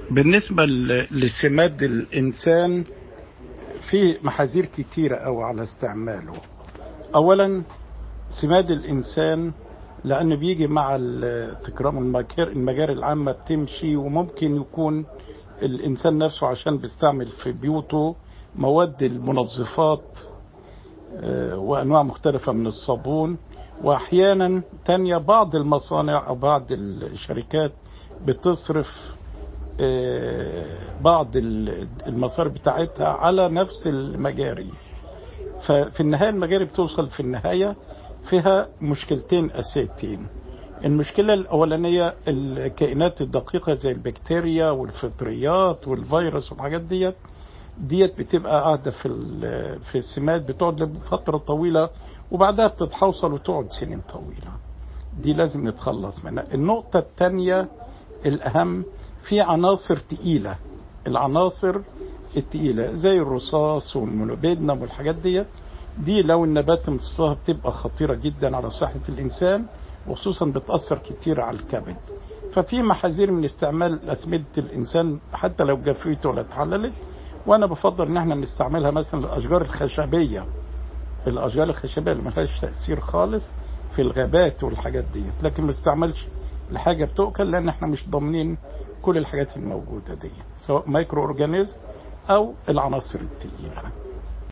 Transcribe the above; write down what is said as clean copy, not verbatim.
بالنسبة لسماد الإنسان في محاذير كتيرة أوي على استعماله. أولا سماد الإنسان لأنه بيجي مع تكرام المجاري العامة بتمشي، وممكن يكون الإنسان نفسه عشان بيستعمل في بيوته مواد المنظفات وأنواع مختلفة من الصابون. وأحيانا تانية بعض المصانع أو بعض الشركات بتصرف بعض المصاريف بتاعتها على نفس المجاري، ففي النهاية المجاري بتوصل في النهاية فيها مشكلتين أساسيتين. المشكلة الأولانية الكائنات الدقيقة زي البكتيريا والفطريات والفيروس والحاجات ديت بتبقى قاعدة في السماد، بتقعد لفترة طويلة وبعدها بتتحوصل وتقعد سنين طويلة. دي لازم نتخلص منها. النقطة الثانية الأهم، في عناصر تقيلة، العناصر التقيلة زي الرصاص والموليبدينم والحاجات دي لو النبات امتصاها بتبقى خطيرة جدا على صحة الإنسان، وخصوصا بتأثر كتير على الكبد. ففي محاذير من استعمال أسمدة الإنسان حتى لو جفيت ولا اتحللت، وأنا بفضل إن احنا نستعملها مثلا الأشجار الخشبية، الأشجار الخشبية اللي ملهاش تأثير خالص في الغابات والحاجات لكن ما استعملش لحاجة بتؤكل، لأن احنا مش ضامنين كل الحاجات الموجودة سواء مايكرو أورجانيزم أو العناصر التقيلة.